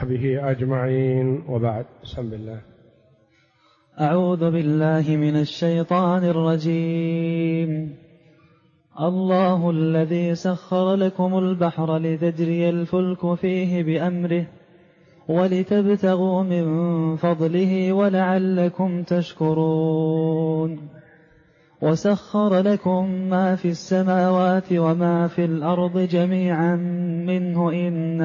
وصحبه أجمعين، وبعد. بسم الله. أعوذ بالله من الشيطان الرجيم. الله الذي سخر لكم البحر لتجري الفلك فيه بأمره ولتبتغوا من فضله ولعلكم تشكرون. وسخر لكم ما في السماوات وما في الأرض جميعا منه إن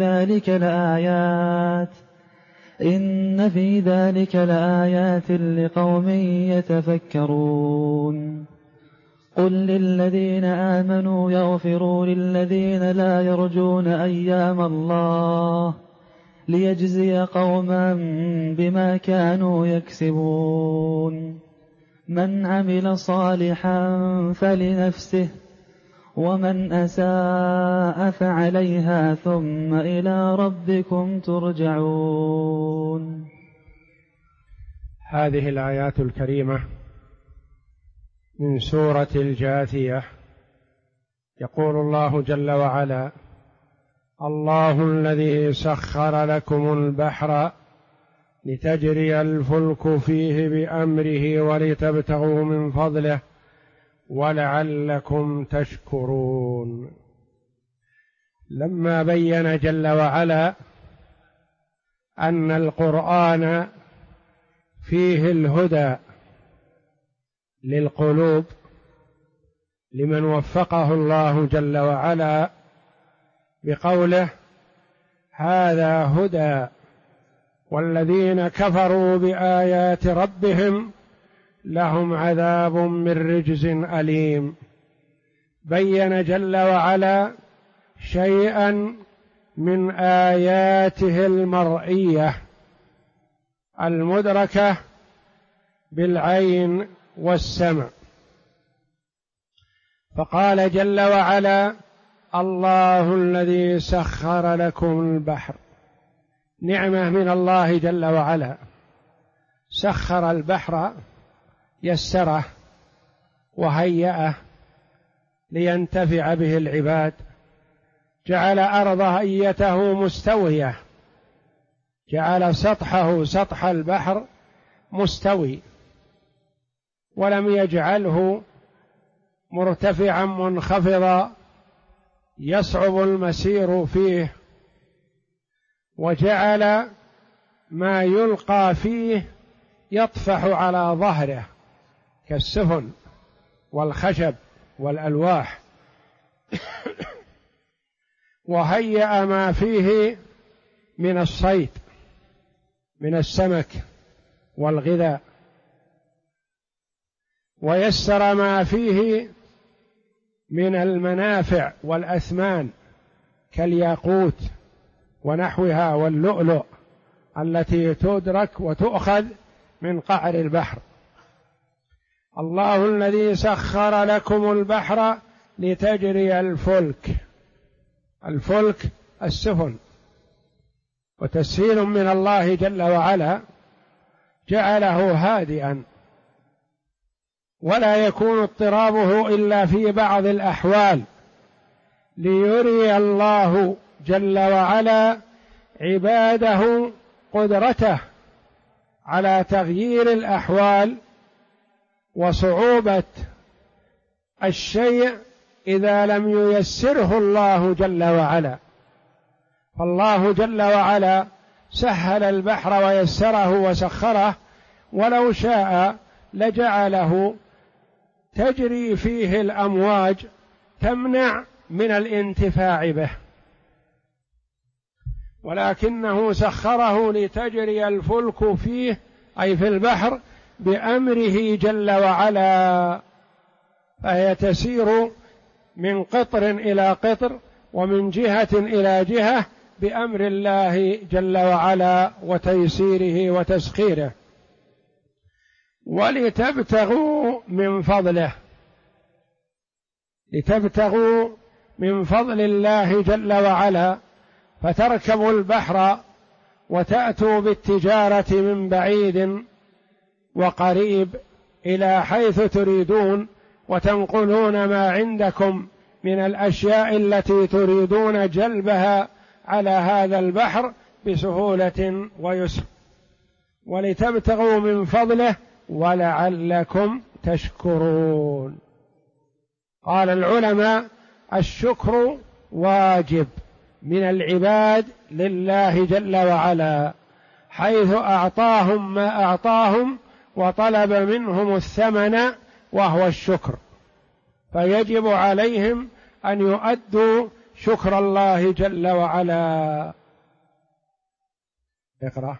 في ذلك لآيات لقوم يتفكرون. قل للذين آمنوا يغفروا للذين لا يرجون أيام الله ليجزي قوما بما كانوا يكسبون. من عمل صالحا فلنفسه ومن أساء فعليها ثم إلى ربكم ترجعون. هذه الآيات الكريمة من سورة الجاثية. يقول الله جل وعلا: الله الذي سخر لكم البحر لتجري الفلك فيه بأمره ولتبتغوا من فضله ولعلكم تشكرون. لما بين جل وعلا أن القرآن فيه الهدى للقلوب لمن وفقه الله جل وعلا بقوله: هذا هدى والذين كفروا بآيات ربهم لهم عذاب من رجز أليم. بين جل وعلا شيئا من آياته المرئية المدركة بالعين والسمع، فقال جل وعلا: الله الذي سخر لكم البحر. نعمة من الله جل وعلا، سخر البحر، يسره وهيأه لينتفع به العباد، جعل أرض هيئته مستوية، جعل سطحه سطح البحر مستوي، ولم يجعله مرتفعا منخفضا يصعب المسير فيه، وجعل ما يلقى فيه يطفح على ظهره كالسفن والخشب والألواح، وهيأ ما فيه من الصيد من السمك والغذاء، ويسر ما فيه من المنافع والأثمان كالياقوت ونحوها واللؤلؤ التي تدرك وتؤخذ من قعر البحر. الله الذي سخر لكم البحر لتجري الفلك السفن، وتسهيل من الله جل وعلا، جعله هادئا ولا يكون اضطرابه إلا في بعض الأحوال، ليري الله جل وعلا عباده قدرته على تغيير الأحوال وصعوبة الشيء إذا لم ييسره الله جل وعلا. فالله جل وعلا سهل البحر ويسره وسخره، ولو شاء لجعله تجري فيه الأمواج تمنع من الانتفاع به، ولكنه سخره لتجري الفلك فيه أي في البحر بأمره جل وعلا، فهي تسير من قطر إلى قطر ومن جهة إلى جهة بأمر الله جل وعلا وتيسيره وتسخيره. ولتبتغوا من فضله، لتبتغوا من فضل الله جل وعلا، فتركبوا البحر وتأتوا بالتجارة من بعيد وقريب إلى حيث تريدون، وتنقلون ما عندكم من الأشياء التي تريدون جلبها على هذا البحر بسهولة ويسر، ولتبتغوا من فضله ولعلكم تشكرون. قال العلماء: الشكر واجب من العباد لله جل وعلا، حيث أعطاهم ما أعطاهم وطلب منهم الثمن وهو الشكر، فيجب عليهم أن يؤدوا شكر الله جل وعلا. اقرأ.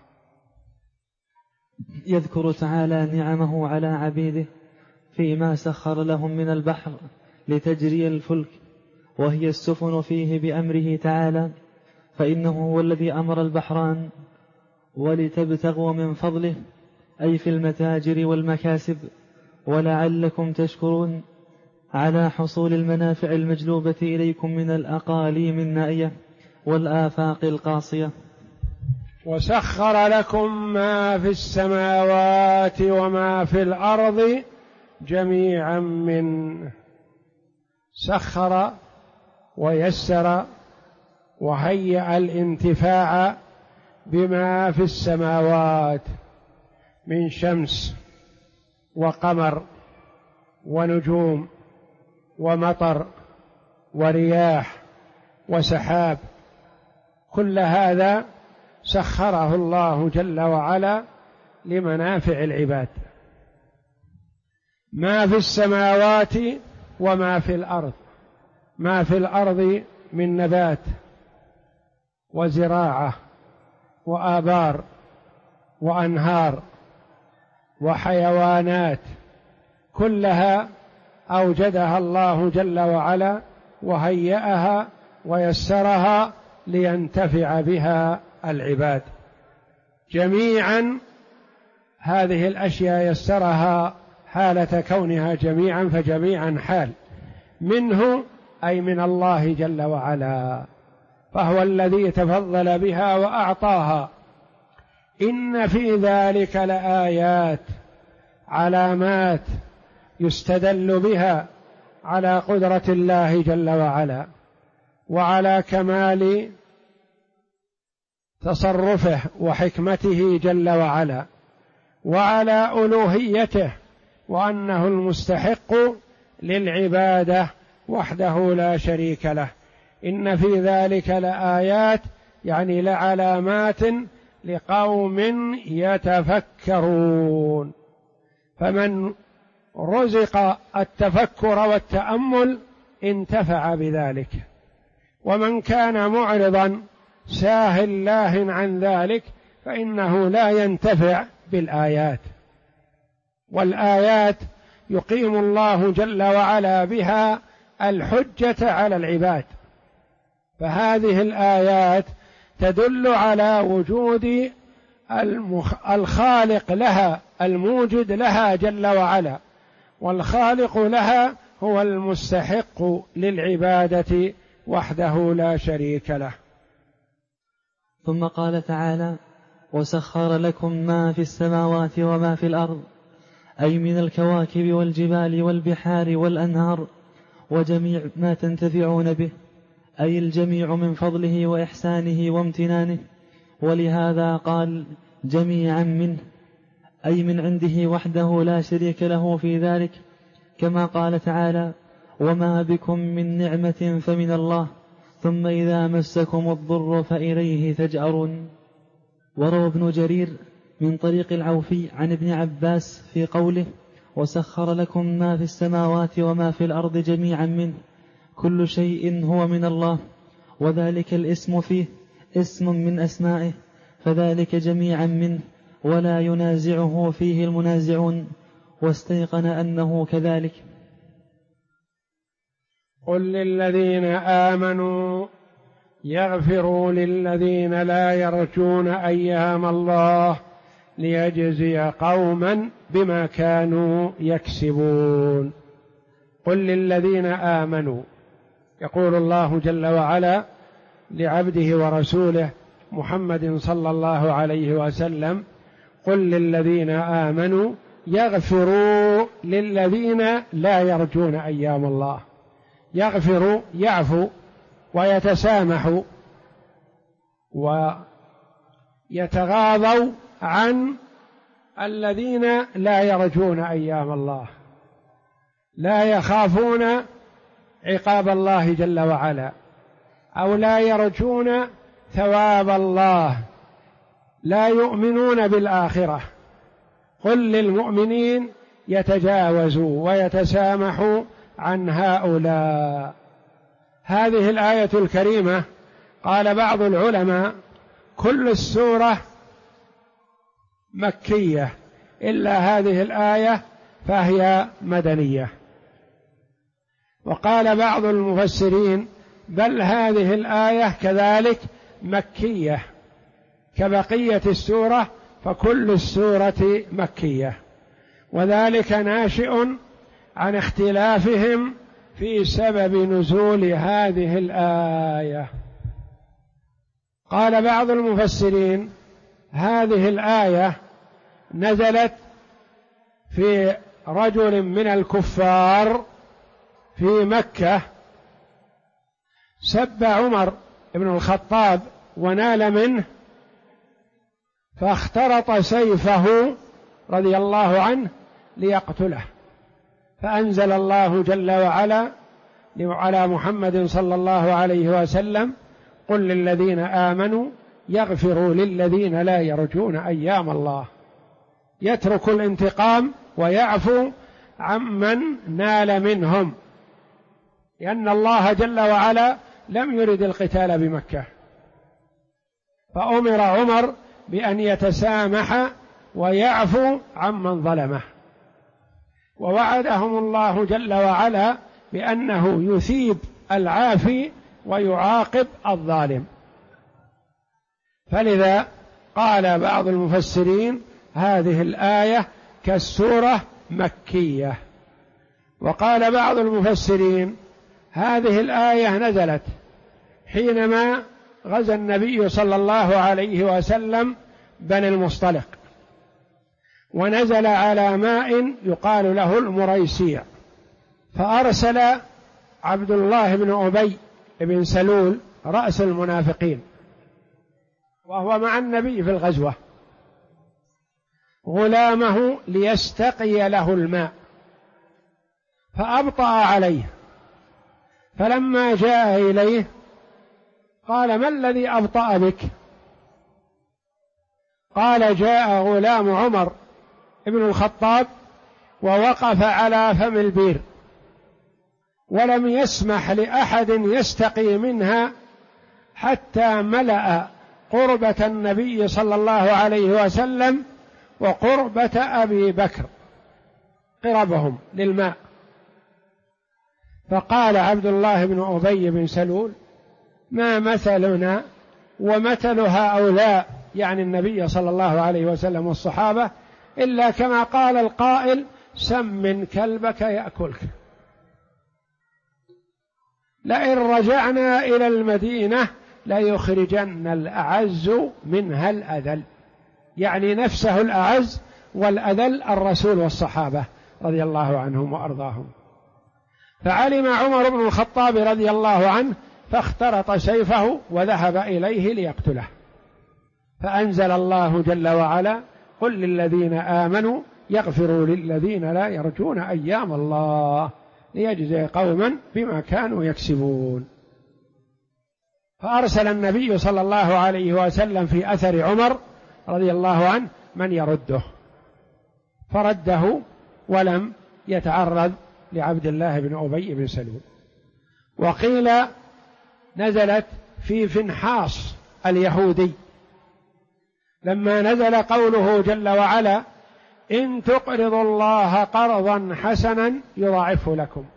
يذكر تعالى نعمه على عبيده فيما سخر لهم من البحر لتجري الفلك، وهي السفن فيه بأمره تعالى، فإنه هو الذي أمر البحران، ولتبتغوا من فضله أي في المتاجر والمكاسب، ولعلكم تشكرون على حصول المنافع المجلوبة إليكم من الأقاليم النائية والآفاق القاصية. وسخر لكم ما في السماوات وما في الأرض جميعا منه. سخر ويسر وهيأ الانتفاع بما في السماوات من شمس وقمر ونجوم ومطر ورياح وسحاب، كل هذا سخره الله جل وعلا لمنافع العباد. ما في السماوات وما في الأرض، ما في الأرض من نبات وزراعة وآبار وأنهار وحيوانات، كلها أوجدها الله جل وعلا وهيأها ويسرها لينتفع بها العباد جميعا. هذه الأشياء يسرها حالة كونها جميعا، فجميعا حال منه أي من الله جل وعلا، فهو الذي تفضل بها وأعطاها. إن في ذلك لآيات، علامات يستدل بها على قدرة الله جل وعلا وعلى كمال تصرفه وحكمته جل وعلا وعلى ألوهيته، وأنه المستحق للعبادة وحده لا شريك له. إن في ذلك لآيات يعني لعلامات لقوم يتفكرون، فمن رزق التفكر والتأمل انتفع بذلك، ومن كان معرضا ساهل لاه عن ذلك فإنه لا ينتفع بالآيات. والآيات يقيم الله جل وعلا بها الحجة على العباد، فهذه الآيات تدل على وجود الخالق لها، الموجد لها جل وعلا، والخالق لها هو المستحق للعبادة وحده لا شريك له. ثم قال تعالى: وسخر لكم ما في السماوات وما في الأرض، أي من الكواكب والجبال والبحار والأنهار وجميع ما تنتفعون به، أي الجميع من فضله وإحسانه وامتنانه. ولهذا قال جميعا منه، أي من عنده وحده لا شريك له في ذلك، كما قال تعالى: وما بكم من نعمة فمن الله ثم إذا مسكم الضر فإليه تجأرون. وروى ابن جرير من طريق العوفي عن ابن عباس في قوله: وسخر لكم ما في السماوات وما في الأرض جميعا منه، كل شيء هو من الله، وذلك الاسم فيه اسم من أسمائه، فذلك جميعا منه، ولا ينازعه فيه المنازعون، واستيقن أنه كذلك. قل للذين آمنوا يغفروا للذين لا يرجون أيام الله ليجزي قوما بما كانوا يكسبون. قل للذين آمنوا، يقول الله جل وعلا لعبده ورسوله محمد صلى الله عليه وسلم: قل للذين آمنوا يغفروا للذين لا يرجون أيام الله. يغفر يعفو ويتسامح يتغاضوا عن الذين لا يرجون أيام الله، لا يخافون عقاب الله جل وعلا، أو لا يرجون ثواب الله، لا يؤمنون بالآخرة. قل للمؤمنين يتجاوزوا ويتسامحوا عن هؤلاء. هذه الآية الكريمة قال بعض العلماء كل السورة مكية إلا هذه الآية فهي مدنية. وقال بعض المفسرين بل هذه الآية كذلك مكية كبقية السورة، فكل السورة مكية، وذلك ناشئ عن اختلافهم في سبب نزول هذه الآية. قال بعض المفسرين هذه الآية نزلت في رجل من الكفار في مكة سب عمر بن الخطاب ونال منه، فاخترط سيفه رضي الله عنه ليقتله، فأنزل الله جل وعلا على محمد صلى الله عليه وسلم قل للذين آمنوا يغفروا للذين لا يرجون أيام الله، يترك الانتقام ويعفو عمن نال منهم، لأن الله جل وعلا لم يرد القتال بمكة، فأمر عمر بأن يتسامح ويعفو عمن ظلمه، ووعدهم الله جل وعلا بأنه يثيب العافي ويعاقب الظالم. فلذا قال بعض المفسرين هذه الآية كالسورة مكية. وقال بعض المفسرين هذه الآية نزلت حينما غزا النبي صلى الله عليه وسلم بني المصطلق، ونزل على ماء يقال له المريسيع، فأرسل عبد الله بن أبي بن سلول رأس المنافقين وهو مع النبي في الغزوة غلامه ليستقي له الماء، فأبطأ عليه، فلما جاء إليه قال ما الذي أبطأ بك؟ قال جاء غلام عمر ابن الخطاب ووقف على فم البير ولم يسمح لأحد يستقي منها حتى ملأ قربة النبي صلى الله عليه وسلم وقربة أبي بكر قربهم للماء. فقال عبد الله بن أبي بن سلول ما مثلنا ومثل هؤلاء، يعني النبي صلى الله عليه وسلم والصحابة، إلا كما قال القائل سمن كلبك يأكلك. لئن رجعنا إلى المدينة ليخرجن الأعز منها الأذل، يعني نفسه الأعز والأذل الرسول والصحابة رضي الله عنهم وأرضاهم. فعلم عمر بن الخطاب رضي الله عنه فاخترط سيفه وذهب إليه ليقتله، فأنزل الله جل وعلا قل للذين آمنوا يغفروا للذين لا يرجون أيام الله ليجزي قوما بما كانوا يكسبون. فأرسل النبي صلى الله عليه وسلم في أثر عمر رضي الله عنه من يرده، فرده ولم يتعرض لعبد الله بن أبي بن سلول. وقيل نزلت في فنحاص اليهودي لما نزل قوله جل وعلا إن تقرضوا الله قرضا حسنا يضاعفه لكم.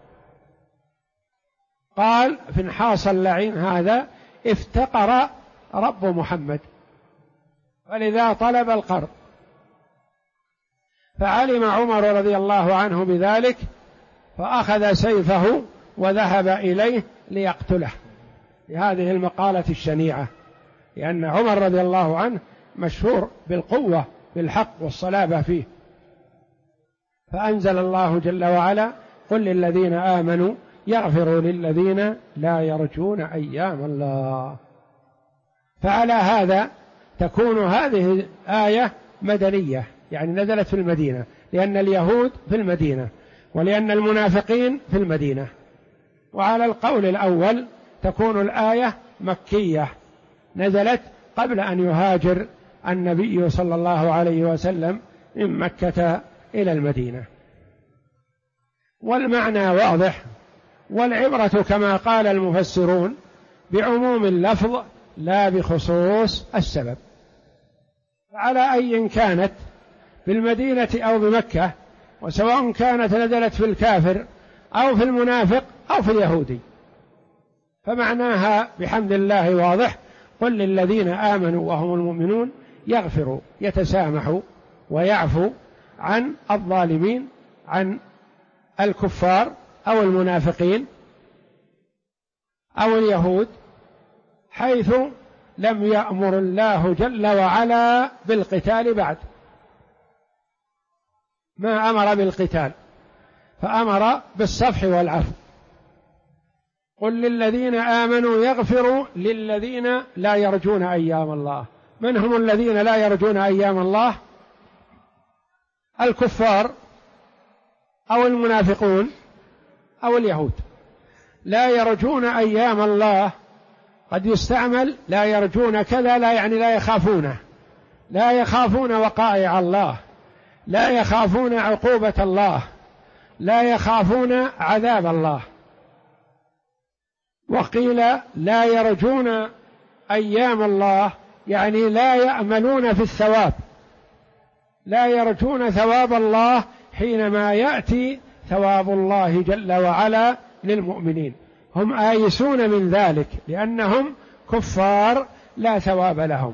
قال فنحاص اللعين هذا افتقر رب محمد ولذا طلب القرض، فعلم عمر رضي الله عنه بذلك فأخذ سيفه وذهب إليه ليقتله بهذه المقالة الشنيعة، لأن عمر رضي الله عنه مشهور بالقوة بالحق والصلابة فيه. فأنزل الله جل وعلا قل للذين آمنوا يغفروا للذين لا يرجون أيام الله. فعلى هذا تكون هذه الآية مدنية، يعني نزلت في المدينة، لأن اليهود في المدينة ولأن المنافقين في المدينة. وعلى القول الأول تكون الآية مكية، نزلت قبل أن يهاجر النبي صلى الله عليه وسلم من مكة إلى المدينة. والمعنى واضح، والعبرة كما قال المفسرون بعموم اللفظ لا بخصوص السبب. على أي كانت بالمدينة أو بمكة، وسواء كانت نزلت في الكافر أو في المنافق أو في اليهودي، فمعناها بحمد الله واضح: قل للذين آمنوا وهم المؤمنون يغفروا، يتسامحوا ويعفو عن الظالمين، عن الكفار أو المنافقين أو اليهود، حيث لم يأمر الله جل وعلا بالقتال بعد، ما أمر بالقتال، فأمر بالصفح والعفو. قل للذين آمنوا يغفروا للذين لا يرجون أيام الله. من هم الذين لا يرجون أيام الله؟ الكفار أو المنافقون أو اليهود. لا يرجون أيام الله قد يستعمل لا يرجون كذا، لا يعني لا يخافونه، لا يخافون وقائع الله، لا يخافون عقوبة الله، لا يخافون عذاب الله. وقيل لا يرجون أيام الله يعني لا يأملون في الثواب، لا يرجون ثواب الله حينما يأتي ثواب الله جل وعلا للمؤمنين، هم آيسون من ذلك لأنهم كفار لا ثواب لهم.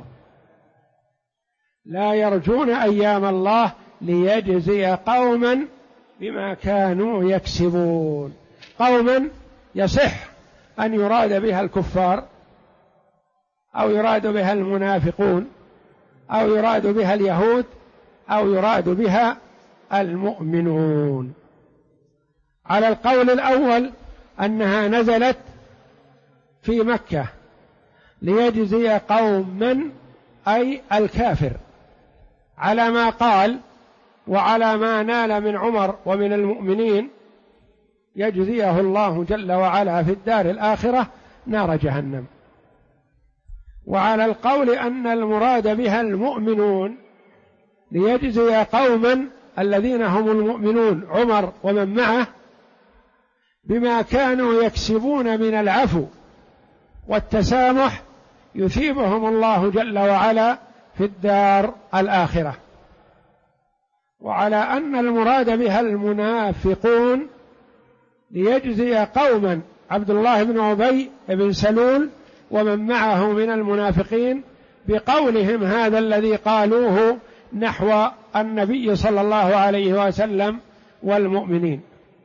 لا يرجون أيام الله ليجزي قوما بما كانوا يكسبون. قوما يصح أن يراد بها الكفار أو يراد بها المنافقون أو يراد بها اليهود أو يراد بها المؤمنون. على القول الأول أنها نزلت في مكة ليجزي قوما أي الكافر على ما قال وعلى ما نال من عمر ومن المؤمنين، يجزيه الله جل وعلا في الدار الآخرة نار جهنم. وعلى القول أن المراد بها المؤمنون ليجزي قوما الذين هم المؤمنون عمر ومن معه بما كانوا يكسبون من العفو والتسامح، يثيبهم الله جل وعلا في الدار الآخرة. وعلى أن المراد بها المنافقون ليجزي قوما عبد الله بن أبي بن سلول ومن معه من المنافقين بقولهم هذا الذي قالوه نحو النبي صلى الله عليه وسلم والمؤمنين.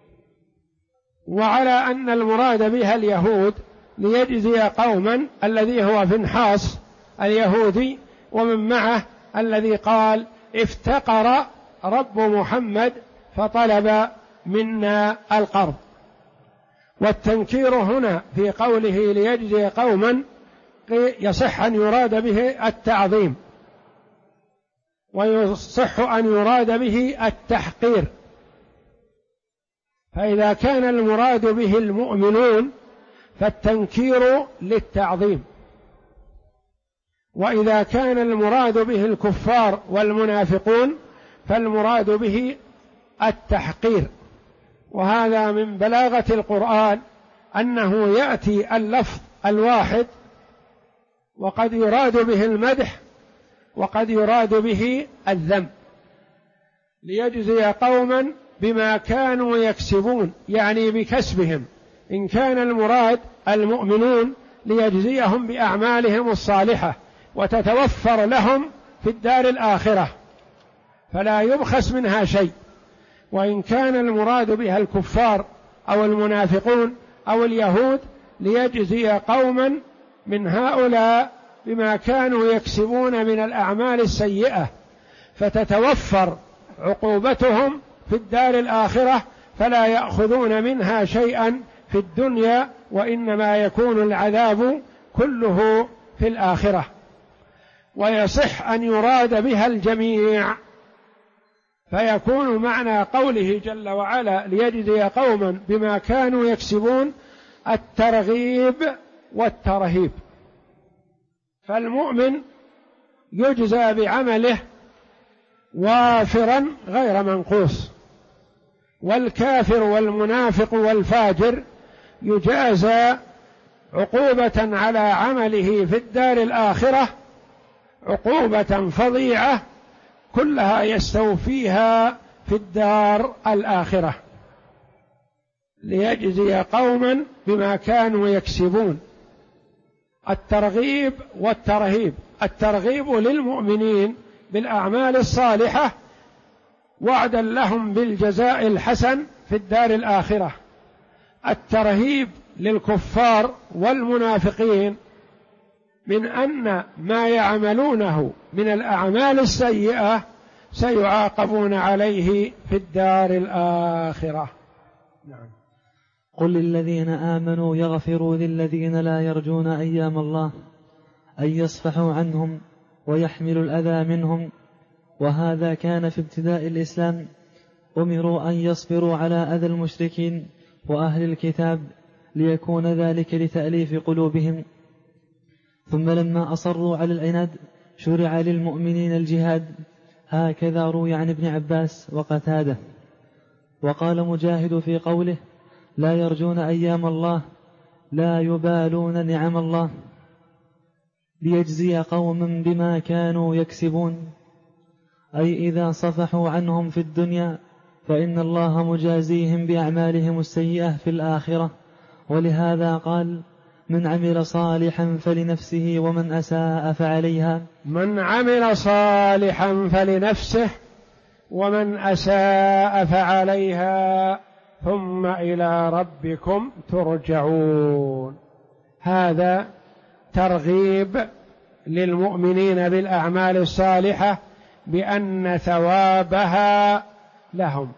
وعلى أن المراد بها اليهود ليجزي قوما الذي هو فنحاس اليهودي ومن معه الذي قال افتقر رب محمد فطلب منا القرض. والتنكير هنا في قوله ليجزي قوما يصح أن يراد به التعظيم، ويصح أن يراد به التحقير. فإذا كان المراد به المؤمنون فالتنكير للتعظيم، وإذا كان المراد به الكفار والمنافقون فالمراد به التحقير. وهذا من بلاغة القرآن أنه يأتي اللفظ الواحد وقد يراد به المدح وقد يراد به الذم. ليجزي قوما بما كانوا يكسبون يعني بكسبهم، إن كان المراد المؤمنون ليجزيهم بأعمالهم الصالحة وتتوفر لهم في الدار الآخرة فلا يبخس منها شيء. وإن كان المراد بها الكفار أو المنافقون أو اليهود ليجزي قوما من هؤلاء بما كانوا يكسبون من الأعمال السيئة فتتوفر عقوبتهم في الدار الآخرة فلا يأخذون منها شيئا في الدنيا، وإنما يكون العذاب كله في الآخرة. ويصح أن يراد بها الجميع، فيكون معنى قوله جل وعلا ليجزي قوما بما كانوا يكسبون الترغيب والترهيب. فالمؤمن يجزى بعمله وافرا غير منقوص، والكافر والمنافق والفاجر يجازى عقوبة على عمله في الدار الآخرة عقوبة فظيعة كلها يستوفيها في الدار الآخرة، ليجزي قوما بما كانوا يكسبون. الترغيب والترهيب: الترغيب للمؤمنين بالأعمال الصالحة وعدا لهم بالجزاء الحسن في الدار الآخرة، الترهيب للكفار والمنافقين من أن ما يعملونه من الأعمال السيئة سيعاقبون عليه في الدار الآخرة. نعم. قل للذين آمنوا يغفروا للذين لا يرجون أيام الله أن يصفحوا عنهم ويحملوا الأذى منهم. وهذا كان في ابتداء الإسلام، أمروا أن يصبروا على أذى المشركين وأهل الكتاب ليكون ذلك لتأليف قلوبهم، ثم لما أصروا على العناد شرع للمؤمنين الجهاد. هكذا روي عن ابن عباس وقتاده. وقال مجاهد في قوله لا يرجون أيام الله لا يبالون نعم الله، ليجزي قوما بما كانوا يكسبون، أي إذا صفحوا عنهم في الدنيا فإن الله مجازيهم بأعمالهم السيئة في الآخرة. ولهذا قال من عمل صالحا فلنفسه ومن أساء فعليها. من عمل صالحا فلنفسه ومن أساء فعليها ثم إلى ربكم ترجعون. هذا ترغيب للمؤمنين بالأعمال الصالحة بأن ثوابها لهم،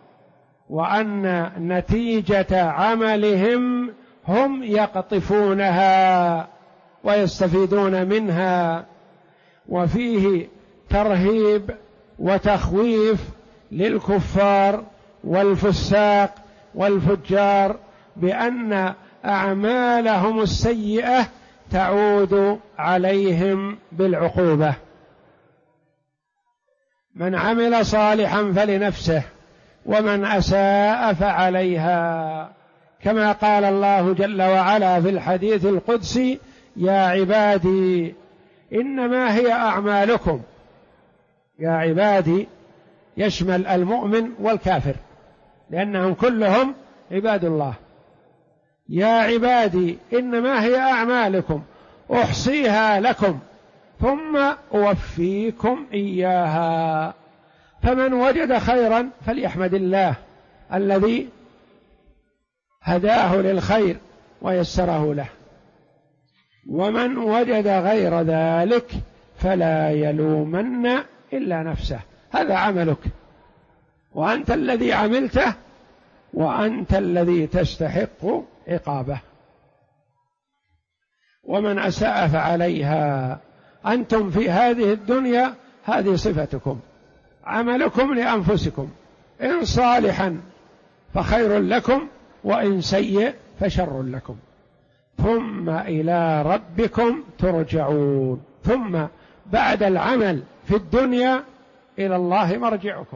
وأن نتيجة عملهم هم يقطفونها ويستفيدون منها. وفيه ترهيب وتخويف للكفار والفساق والفجار بأن أعمالهم السيئة تعود عليهم بالعقوبة. من عمل صالحا فلنفسه ومن أساء فعليها، كما قال الله جل وعلا في الحديث القدسي يا عبادي إنما هي أعمالكم. يا عبادي يشمل المؤمن والكافر لأنهم كلهم عباد الله. يا عبادي إنما هي أعمالكم أحصيها لكم ثم أوفيكم إياها. فمن وجد خيرا فليحمد الله الذي هداه للخير ويسره له، ومن وجد غير ذلك فلا يلومن إلا نفسه. هذا عملك وأنت الذي عملته وأنت الذي تستحق عقابه. ومن أساء فعليها. أنتم في هذه الدنيا هذه صفتكم، عملكم لأنفسكم، إن صالحا فخير لكم وإن سيء فشر لكم، ثم إلى ربكم ترجعون. ثم بعد العمل في الدنيا إلى الله مرجعكم.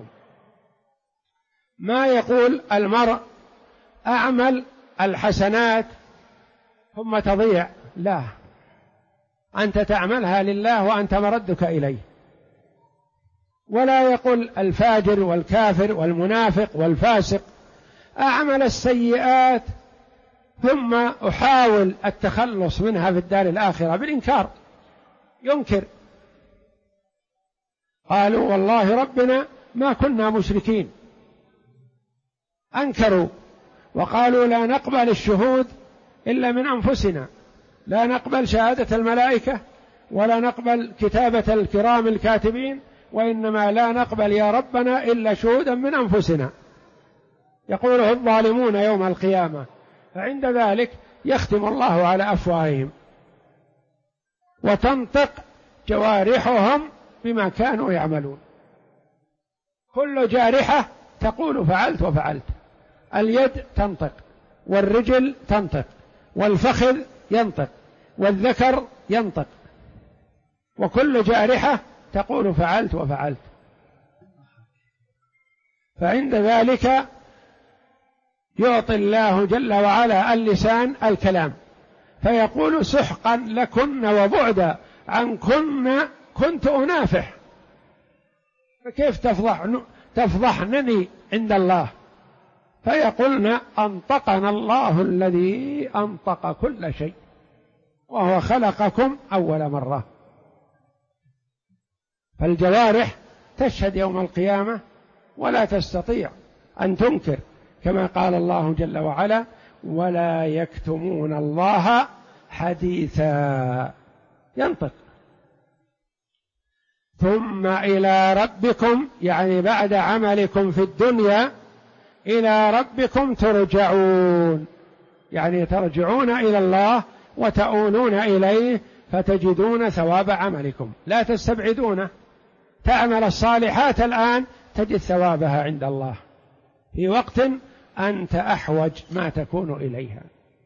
ما يقول المرء أعمل الحسنات ثم تضيع، لا، أنت تعملها لله وأنت مردك إليه. ولا يقول الفاجر والكافر والمنافق والفاسق أعمل السيئات ثم أحاول التخلص منها في الدار الآخرة بالإنكار، ينكر. قالوا والله ربنا ما كنا مشركين، أنكروا وقالوا لا نقبل الشهود إلا من أنفسنا، لا نقبل شهادة الملائكة ولا نقبل كتابة الكرام الكاتبين، وإنما لا نقبل يا ربنا إلا شهودا من أنفسنا. يقوله الظالمون يوم القيامة، فعند ذلك يختم الله على أفواههم وتنطق جوارحهم بما كانوا يعملون. كل جارحة تقول فعلت وفعلت. اليد تنطق، والرجل تنطق، والفخذ ينطق، والذكر ينطق، وكل جارحة تقول فعلت وفعلت. فعند ذلك يعطي الله جل وعلا اللسان الكلام، فيقول سحقا لكن وبعدا عنكن كنت أنافح، فكيف تفضحنني عند الله؟ فيقولن أنطقنا الله الذي أنطق كل شيء وهو خلقكم أول مرة. فالجوارح تشهد يوم القيامة ولا تستطيع أن تنكر، كما قال الله جل وعلا ولا يكتمون الله حديثا، ينطق. ثم إلى ربكم، يعني بعد عملكم في الدنيا إلى ربكم ترجعون، يعني ترجعون إلى الله وتؤولون إليه فتجدون ثواب عملكم، لا تستبعدونه. تعمل الصالحات الآن تجد ثوابها عند الله في وقت أنت أحوج ما تكون إليها.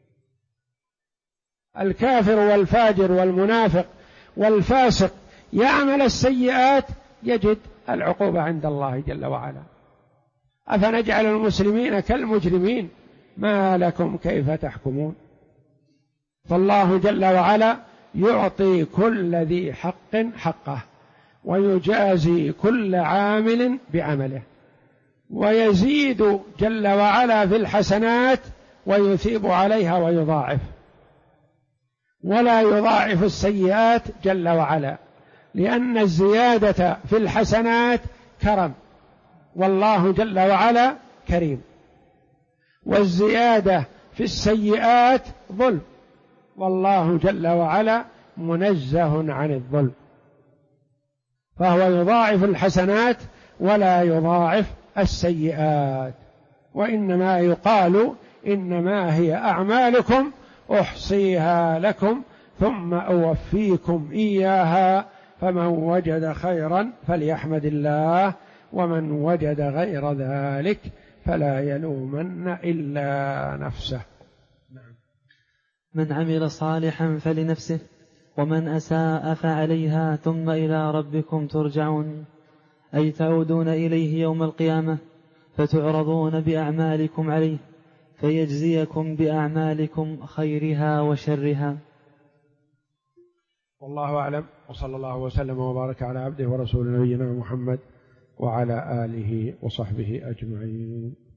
الكافر والفاجر والمنافق والفاسق يعمل السيئات يجد العقوبة عند الله جل وعلا. أفنجعل المسلمين كالمجرمين ما لكم كيف تحكمون؟ فالله جل وعلا يعطي كل ذي حق حقه، ويجازي كل عامل بعمله، ويزيد جل وعلا في الحسنات ويثيب عليها ويضاعف، ولا يضاعف السيئات جل وعلا، لأن الزيادة في الحسنات كرم، والله جل وعلا كريم، والزيادة في السيئات ظلم، والله جل وعلا منزه عن الظلم، فهو يضاعف الحسنات ولا يضاعف السيئات. وإنما يقال إنما هي أعمالكم أحصيها لكم ثم أوفيكم إياها، فمن وجد خيرا فليحمد الله، ومن وجد غير ذلك فلا يلومن إلا نفسه. من عمل صالحا فلنفسه ومن أساء فعليها ثم إلى ربكم ترجعون، أي تعودون إليه يوم القيامة فتعرضون بأعمالكم عليه فيجزيكم بأعمالكم خيرها وشرها. والله أعلم، وصلى الله وسلم وبارك على عبده ورسول نبينا محمد وعلى آله وصحبه أجمعين.